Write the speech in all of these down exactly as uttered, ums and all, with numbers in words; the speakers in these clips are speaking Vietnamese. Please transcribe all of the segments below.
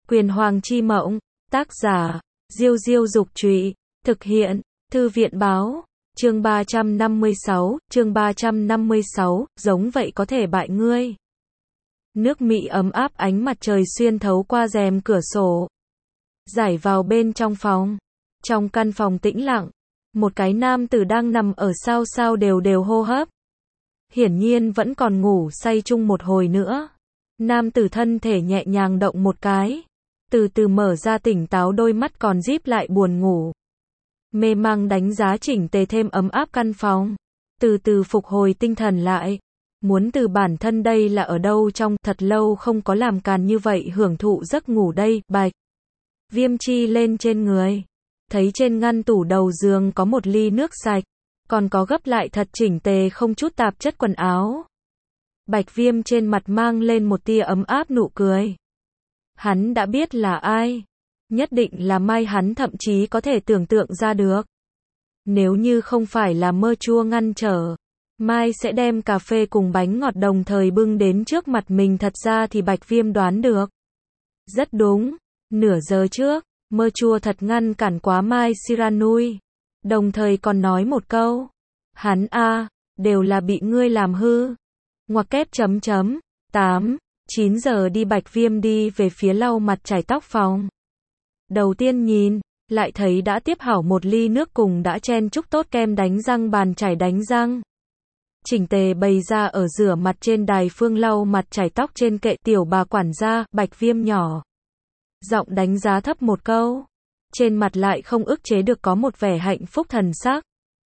Quyền Hoàng chi mộng, tác giả, Diêu Diêu Dục Trụy, thực hiện, Thư viện Báo, chương ba trăm năm mươi sáu, chương ba trăm năm mươi sáu, giống vậy có thể bại ngươi. Nước Mỹ ấm áp, ánh mặt trời xuyên thấu qua rèm cửa sổ, rải vào bên trong phòng. Trong căn phòng tĩnh lặng, một cái nam tử đang nằm ở sao sao đều đều hô hấp. Hiển nhiên vẫn còn ngủ say chung một hồi nữa. Nam tử thân thể nhẹ nhàng động một cái, từ từ mở ra tỉnh táo, đôi mắt còn díp lại buồn ngủ. Mê mang đánh giá chỉnh tề thêm ấm áp căn phòng, từ từ phục hồi tinh thần lại. Muốn từ bản thân đây là ở đâu trong, thật lâu không có làm càn như vậy hưởng thụ giấc ngủ đây. Bạch Viêm chi lên trên người, thấy trên ngăn tủ đầu giường có một ly nước sạch, còn có gấp lại thật chỉnh tề không chút tạp chất quần áo. Bạch Viêm trên mặt mang lên một tia ấm áp nụ cười. Hắn đã biết là ai, nhất định là Mai, hắn thậm chí có thể tưởng tượng ra được. Nếu như không phải là mơ chua ngăn trở, Mai sẽ đem cà phê cùng bánh ngọt đồng thời bưng đến trước mặt mình. Thật ra thì Bạch Viêm đoán được. Rất đúng, nửa giờ trước, mơ chua thật ngăn cản quá Mai Siranui, đồng thời còn nói một câu. Hắn a, đều là bị ngươi làm hư. Ngoặc kép chấm chấm, tám, chín giờ đi. Bạch Viêm đi về phía lau mặt chải tóc phòng. Đầu tiên nhìn, lại thấy đã tiếp hảo một ly nước cùng đã chen chúc tốt kem đánh răng, bàn chải đánh răng chỉnh tề bày ra ở rửa mặt trên đài phương lau mặt chải tóc trên kệ. Tiểu bà quản gia, Bạch Viêm nhỏ giọng đánh giá thấp một câu, trên mặt lại không ức chế được có một vẻ hạnh phúc thần sắc.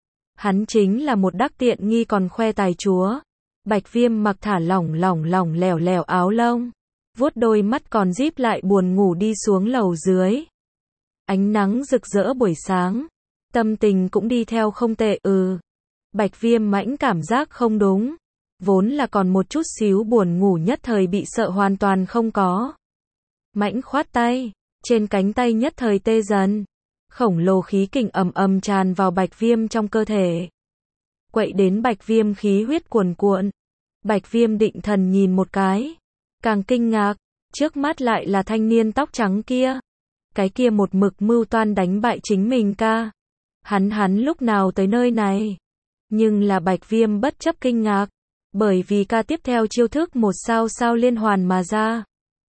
Hắn chính là một đắc tiện nghi còn khoe tài chúa. Bạch Viêm mặc thả lỏng lỏng lỏng lẻo lẻo áo lông, vuốt đôi mắt còn díp lại buồn ngủ đi xuống lầu dưới. Ánh nắng rực rỡ buổi sáng, tâm tình cũng đi theo không tệ. Ừ, Bạch Viêm mãnh cảm giác không đúng, vốn là còn một chút xíu buồn ngủ nhất thời bị sợ hoàn toàn không có. Mãnh khoát tay, trên cánh tay nhất thời tê dần, khổng lồ khí kình ầm ầm tràn vào Bạch Viêm trong cơ thể, quậy đến Bạch Viêm khí huyết cuồn cuộn. Bạch Viêm định thần nhìn một cái, càng kinh ngạc, trước mắt lại là thanh niên tóc trắng kia, cái kia một mực mưu toan đánh bại chính mình ca. Hắn hắn lúc nào tới nơi này? Nhưng là Bạch Viêm bất chấp kinh ngạc, bởi vì ca tiếp theo chiêu thức một sao sao liên hoàn mà ra.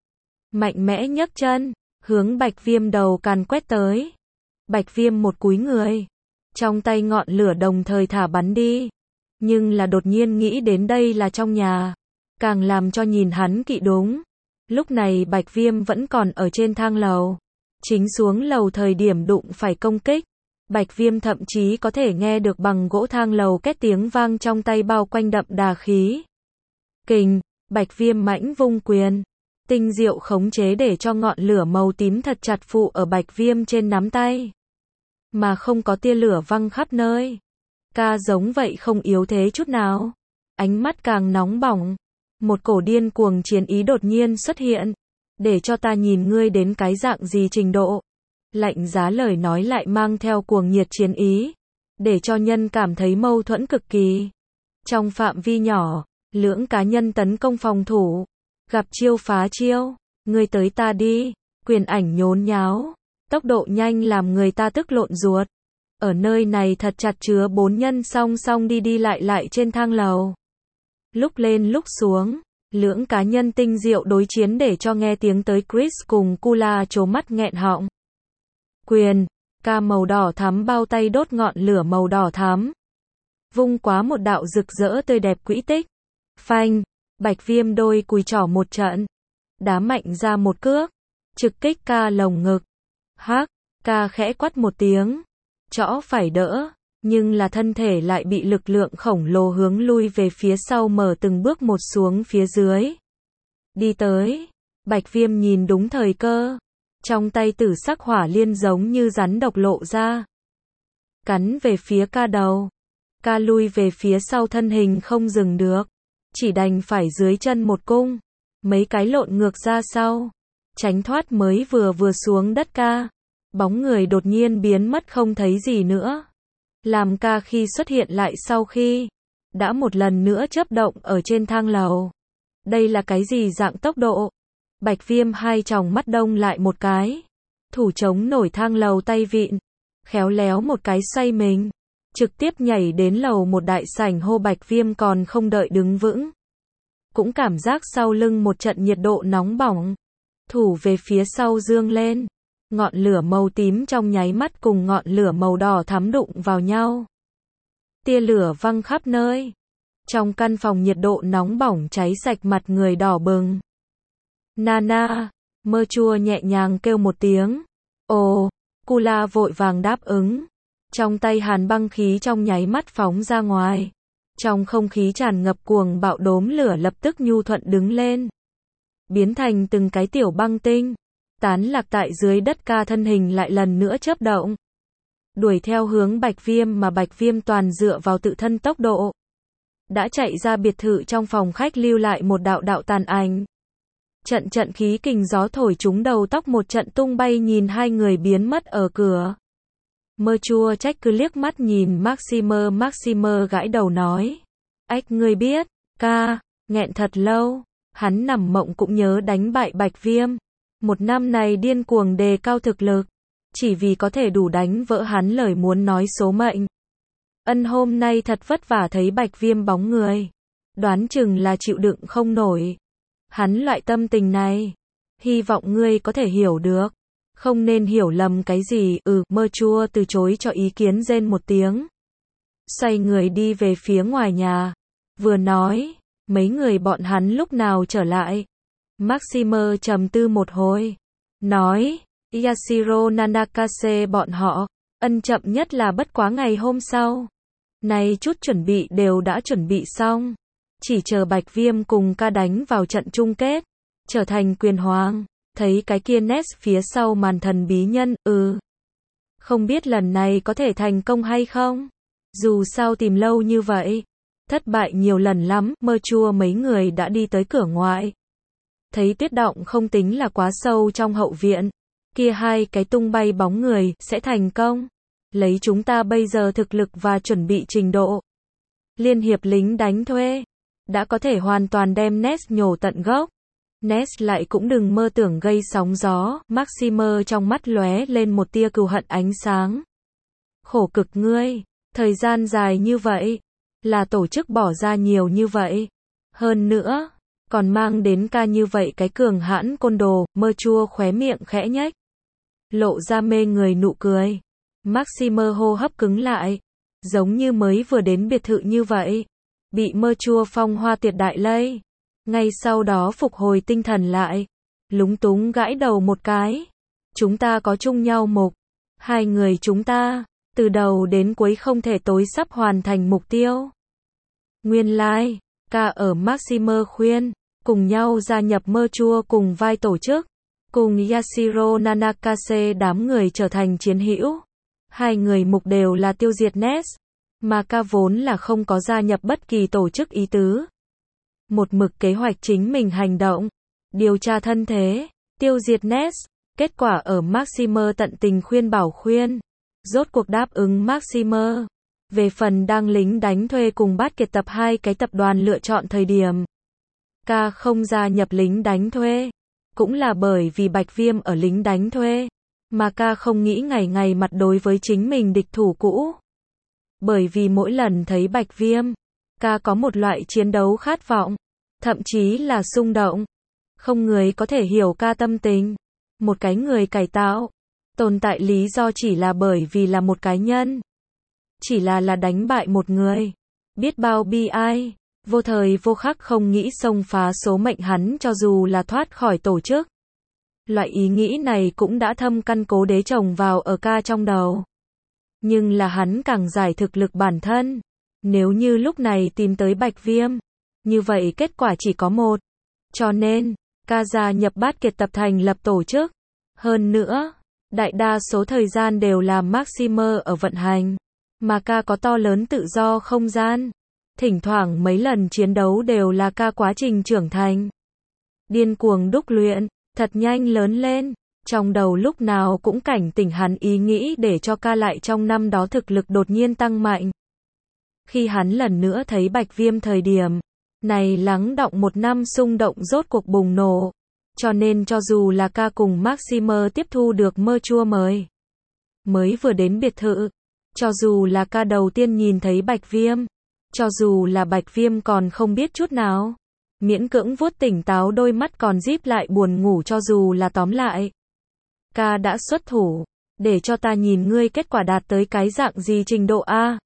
Mạnh mẽ nhấc chân, hướng Bạch Viêm đầu càn quét tới. Bạch Viêm một cúi người, trong tay ngọn lửa đồng thời thả bắn đi. Nhưng là đột nhiên nghĩ đến đây là trong nhà, càng làm cho nhìn hắn kỵ đúng. Lúc này Bạch Viêm vẫn còn ở trên thang lầu, chính xuống lầu thời điểm đụng phải công kích. Bạch Viêm thậm chí có thể nghe được bằng gỗ thang lầu két tiếng vang, trong tay bao quanh đậm đà khí kình. Bạch Viêm mãnh vung quyền, tinh diệu khống chế để cho ngọn lửa màu tím thật chặt phụ ở Bạch Viêm trên nắm tay, mà không có tia lửa văng khắp nơi. Ca giống vậy không yếu thế chút nào, ánh mắt càng nóng bỏng. Một cổ điên cuồng chiến ý đột nhiên xuất hiện, để cho ta nhìn ngươi đến cái dạng gì trình độ. Lạnh giá lời nói lại mang theo cuồng nhiệt chiến ý, để cho nhân cảm thấy mâu thuẫn cực kỳ. Trong phạm vi nhỏ, lưỡng cá nhân tấn công phòng thủ, gặp chiêu phá chiêu, ngươi tới ta đi, quyền ảnh nhốn nháo, tốc độ nhanh làm người ta tức lộn ruột. Ở nơi này thật chặt chứa bốn nhân song song đi đi lại lại trên thang lầu, lúc lên lúc xuống, lưỡng cá nhân tinh diệu đối chiến để cho nghe tiếng tới Chris cùng Kula trố mắt nghẹn họng. Quyền, ca màu đỏ thắm bao tay đốt ngọn lửa màu đỏ thắm, vung quá một đạo rực rỡ tươi đẹp quỹ tích. Phanh, Bạch Viêm đôi cùi trỏ một trận, đá mạnh ra một cước, trực kích ca lồng ngực. Hắc, ca khẽ quát một tiếng, trõ phải đỡ, nhưng là thân thể lại bị lực lượng khổng lồ hướng lui về phía sau, mở từng bước một xuống phía dưới. Đi tới, Bạch Viêm nhìn đúng thời cơ, trong tay tử sắc hỏa liên giống như rắn độc lộ ra, cắn về phía ca đầu. Ca lui về phía sau, thân hình không dừng được, chỉ đành phải dưới chân một cung, mấy cái lộn ngược ra sau, tránh thoát mới vừa vừa xuống đất ca. Bóng người đột nhiên biến mất không thấy gì nữa, làm ca khi xuất hiện lại sau khi đã một lần nữa chớp động ở trên thang lầu. Đây là cái gì dạng tốc độ? Bạch Viêm hai tròng mắt đông lại một cái. Thủ chống nổi thang lầu tay vịn. Khéo léo một cái xoay mình. Trực tiếp nhảy đến lầu một đại sảnh hô Bạch Viêm còn không đợi đứng vững. Cũng cảm giác sau lưng một trận nhiệt độ nóng bỏng. Thủ về phía sau dương lên. Ngọn lửa màu tím trong nháy mắt cùng ngọn lửa màu đỏ thắm đụng vào nhau. Tia lửa văng khắp nơi. Trong căn phòng nhiệt độ nóng bỏng cháy sạch mặt người đỏ bừng. Nana, Mơ Chua nhẹ nhàng kêu một tiếng. Ồ, Kula vội vàng đáp ứng. Trong tay hàn băng khí trong nháy mắt phóng ra ngoài. Trong không khí tràn ngập cuồng bạo đốm lửa lập tức nhu thuận đứng lên. Biến thành từng cái tiểu băng tinh. Tán lạc tại dưới đất ca thân hình lại lần nữa chớp động. Đuổi theo hướng Bạch Viêm mà Bạch Viêm toàn dựa vào tự thân tốc độ. Đã chạy ra biệt thự trong phòng khách lưu lại một đạo đạo tàn ảnh. Trận trận khí kình gió thổi trúng đầu tóc một trận tung bay nhìn hai người biến mất ở cửa. Mơ Chua trách cứ liếc mắt nhìn Maximer Maximer gãi đầu nói. Ách ngươi biết, ca, nghẹn thật lâu, hắn nằm mộng cũng nhớ đánh bại Bạch Viêm. Một năm này điên cuồng đề cao thực lực, chỉ vì có thể đủ đánh vỡ hắn lời muốn nói số mệnh. Ân hôm nay thật vất vả thấy Bạch Viêm bóng người. Đoán chừng là chịu đựng không nổi. Hắn loại tâm tình này, hy vọng ngươi có thể hiểu được. Không nên hiểu lầm cái gì. Ừ, Mơ Chua từ chối cho ý kiến rên một tiếng. Xoay người đi về phía ngoài nhà. Vừa nói, mấy người bọn hắn lúc nào trở lại. Maximer trầm tư một hồi. Nói, Yashiro Nanakase bọn họ, ân chậm nhất là bất quá ngày hôm sau. Này chút chuẩn bị đều đã chuẩn bị xong. Chỉ chờ Bạch Viêm cùng ca đánh vào trận chung kết. Trở thành quyền hoàng. Thấy cái kia nét phía sau màn thần bí nhân, ừ. Không biết lần này có thể thành công hay không? Dù sao tìm lâu như vậy. Thất bại nhiều lần lắm, Mơ Chua mấy người đã đi tới cửa ngoại. Thấy tuyết động không tính là quá sâu trong hậu viện. Kia hai cái tung bay bóng người, sẽ thành công. Lấy chúng ta bây giờ thực lực và chuẩn bị trình độ. Liên hiệp lính đánh thuê. Đã có thể hoàn toàn đem Nest nhổ tận gốc. Nest lại cũng đừng mơ tưởng gây sóng gió. Maximer trong mắt lóe lên một tia cừu hận ánh sáng. Khổ cực ngươi. Thời gian dài như vậy. Là tổ chức bỏ ra nhiều như vậy. Hơn nữa. Còn mang đến ca như vậy cái cường hãn côn đồ. Mơ Chua khóe miệng khẽ nhếch. Lộ ra mê người nụ cười. Maximer hô hấp cứng lại. Giống như mới vừa đến biệt thự như vậy. Bị Mơ Chua phong hoa tuyệt đại lây. Ngay sau đó phục hồi tinh thần lại. Lúng túng gãi đầu một cái. Chúng ta có chung nhau mục. Hai người chúng ta. Từ đầu đến cuối không thể tối sắp hoàn thành mục tiêu. Nguyên lai. Like, ca ở Maximer khuyên. Cùng nhau gia nhập Mơ Chua cùng vai tổ chức. Cùng Yashiro Nanakase đám người trở thành chiến hữu. Hai người mục đều là tiêu diệt Nest. Mà ca vốn là không có gia nhập bất kỳ tổ chức ý tứ. Một mực kế hoạch chính mình hành động. Điều tra thân thế. Tiêu diệt Nest. Kết quả ở Maximer tận tình khuyên bảo khuyên. Rốt cuộc đáp ứng Maximer. Về phần đang lính đánh thuê cùng Bát Kiệt tập hai cái tập đoàn lựa chọn thời điểm. Ca không gia nhập lính đánh thuê. Cũng là bởi vì Bạch Viêm ở lính đánh thuê. Mà ca không nghĩ ngày ngày mặt đối với chính mình địch thủ cũ. Bởi vì mỗi lần thấy Bạch Viêm, ca có một loại chiến đấu khát vọng. Thậm chí là xung động. Không người có thể hiểu ca tâm tình. Một cái người cải tạo. Tồn tại lý do chỉ là bởi vì là một cá nhân. Chỉ là là đánh bại một người. Biết bao bi ai. Vô thời vô khắc không nghĩ xông phá số mệnh hắn cho dù là thoát khỏi tổ chức. Loại ý nghĩ này cũng đã thâm căn cố đế trồng vào ở ca trong đầu. Nhưng là hắn càng giải thực lực bản thân. Nếu như lúc này tìm tới Bạch Viêm. Như vậy kết quả chỉ có một. Cho nên, ca gia nhập Bát Kiệt tập thành lập tổ chức. Hơn nữa, đại đa số thời gian đều là Maximer ở vận hành. Mà ca có to lớn tự do không gian. Thỉnh thoảng mấy lần chiến đấu đều là ca quá trình trưởng thành. Điên cuồng đúc luyện, thật nhanh lớn lên. Trong đầu lúc nào cũng cảnh tỉnh hắn ý nghĩ để cho ca lại trong năm đó thực lực đột nhiên tăng mạnh. Khi hắn lần nữa thấy Bạch Viêm thời điểm, này lắng đọng một năm xung động rốt cuộc bùng nổ. Cho nên cho dù là ca cùng Maximer tiếp thu được mơ chua mời, mới vừa đến biệt thự, cho dù là ca đầu tiên nhìn thấy Bạch Viêm, cho dù là Bạch Viêm còn không biết chút nào, miễn cưỡng vuốt tỉnh táo đôi mắt còn díp lại buồn ngủ, cho dù là tóm lại, ca đã xuất thủ, để cho ta nhìn ngươi kết quả đạt tới cái dạng gì trình độ a.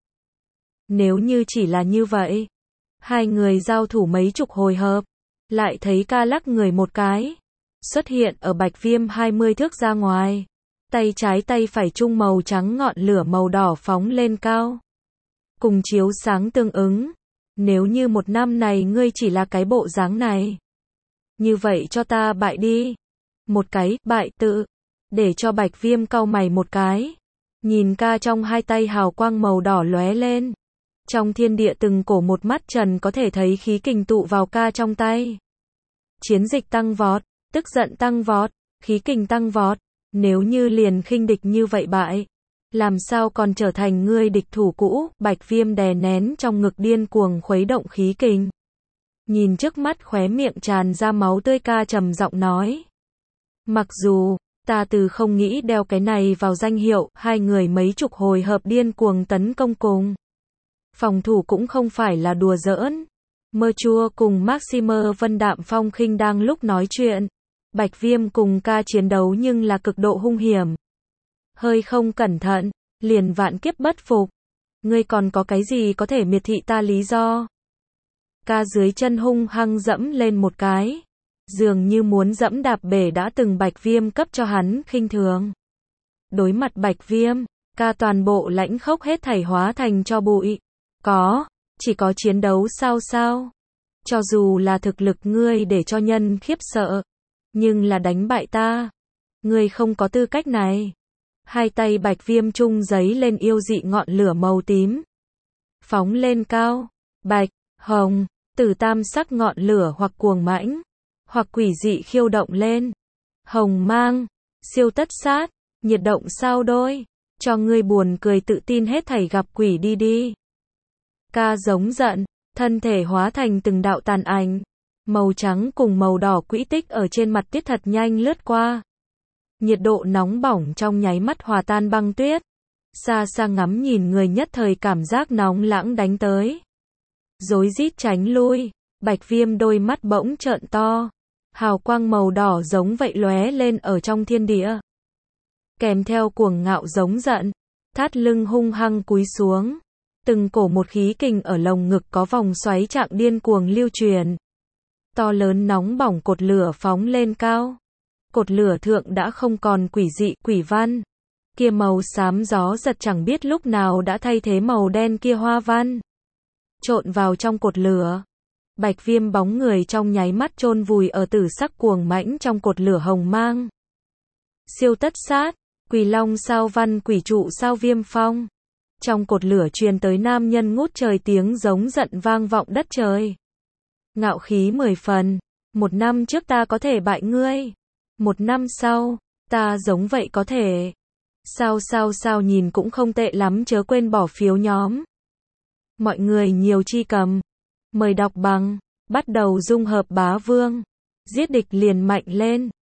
Nếu như chỉ là như vậy, hai người giao thủ mấy chục hồi hợp, lại thấy ca lắc người một cái, xuất hiện ở Bạch Viêm hai mươi thước ra ngoài, tay trái tay phải chung màu trắng ngọn lửa màu đỏ phóng lên cao, cùng chiếu sáng tương ứng. Nếu như một năm này ngươi chỉ là cái bộ dáng này, như vậy cho ta bại đi. Một cái, bại tự. Để cho Bạch Viêm cau mày một cái. Nhìn ca trong hai tay hào quang màu đỏ lóe lên. Trong thiên địa từng cổ một mắt trần có thể thấy khí kình tụ vào ca trong tay. Chiến dịch tăng vọt, tức giận tăng vọt, khí kình tăng vọt. Nếu như liền khinh địch như vậy bại, làm sao còn trở thành ngươi địch thủ cũ. Bạch Viêm đè nén trong ngực điên cuồng khuấy động khí kình. Nhìn trước mắt khóe miệng tràn ra máu tươi ca trầm giọng nói. Mặc dù, ta từ không nghĩ đeo cái này vào danh hiệu, hai người mấy chục hồi hợp điên cuồng tấn công cùng. Phòng thủ cũng không phải là đùa giỡn. Mơ chua cùng Maximer Vân Đạm Phong Khinh đang lúc nói chuyện. Bạch Viêm cùng ca chiến đấu nhưng là cực độ hung hiểm. Hơi không cẩn thận, liền vạn kiếp bất phục. Ngươi còn có cái gì có thể miệt thị ta lý do? Ca dưới chân hung hăng dẫm lên một cái, dường như muốn dẫm đạp bể đã từng Bạch Viêm cấp cho hắn khinh thường. Đối mặt Bạch Viêm, ca toàn bộ lãnh khốc hết thảy hóa thành cho bụi. Có, chỉ có chiến đấu sao sao? Cho dù là thực lực ngươi để cho nhân khiếp sợ, nhưng là đánh bại ta, ngươi không có tư cách này. Hai tay Bạch Viêm chung giấy lên yêu dị ngọn lửa màu tím, phóng lên cao, bạch, hồng, tử tam sắc ngọn lửa hoặc cuồng mãnh, hoặc quỷ dị khiêu động lên. Hồng mang, siêu tất sát, nhiệt động sao đôi, cho ngươi buồn cười tự tin hết thảy gặp quỷ đi đi. Ca giống giận, thân thể hóa thành từng đạo tàn ảnh, màu trắng cùng màu đỏ quỹ tích ở trên mặt tuyết thật nhanh lướt qua. Nhiệt độ nóng bỏng trong nháy mắt hòa tan băng tuyết. Xa xa ngắm nhìn người nhất thời cảm giác nóng lãng đánh tới. Rối rít tránh lui, Bạch Viêm đôi mắt bỗng trợn to. Hào quang màu đỏ giống vậy lóe lên ở trong thiên địa. Kèm theo cuồng ngạo giống giận, thắt lưng hung hăng cúi xuống. Từng cổ một khí kình ở lồng ngực có vòng xoáy trạng điên cuồng lưu truyền. To lớn nóng bỏng cột lửa phóng lên cao. Cột lửa thượng đã không còn quỷ dị, quỷ văn. Kia màu xám gió giật chẳng biết lúc nào đã thay thế màu đen kia hoa văn. Trộn vào trong cột lửa. Bạch Viêm bóng người trong nháy mắt chôn vùi ở tử sắc cuồng mãnh trong cột lửa hồng mang. Siêu tất sát, quỷ long sao văn quỷ trụ sao viêm phong. Trong cột lửa truyền tới nam nhân ngút trời tiếng giống giận vang vọng đất trời. Ngạo khí mười phần. Một năm trước ta có thể bại ngươi. Một năm sau, ta giống vậy có thể. Sao sao sao nhìn cũng không tệ lắm, chớ quên bỏ phiếu nhóm. Mọi người nhiều chi cầm. Mời đọc bằng. Bắt đầu dung hợp bá vương. Giết địch liền mạnh lên.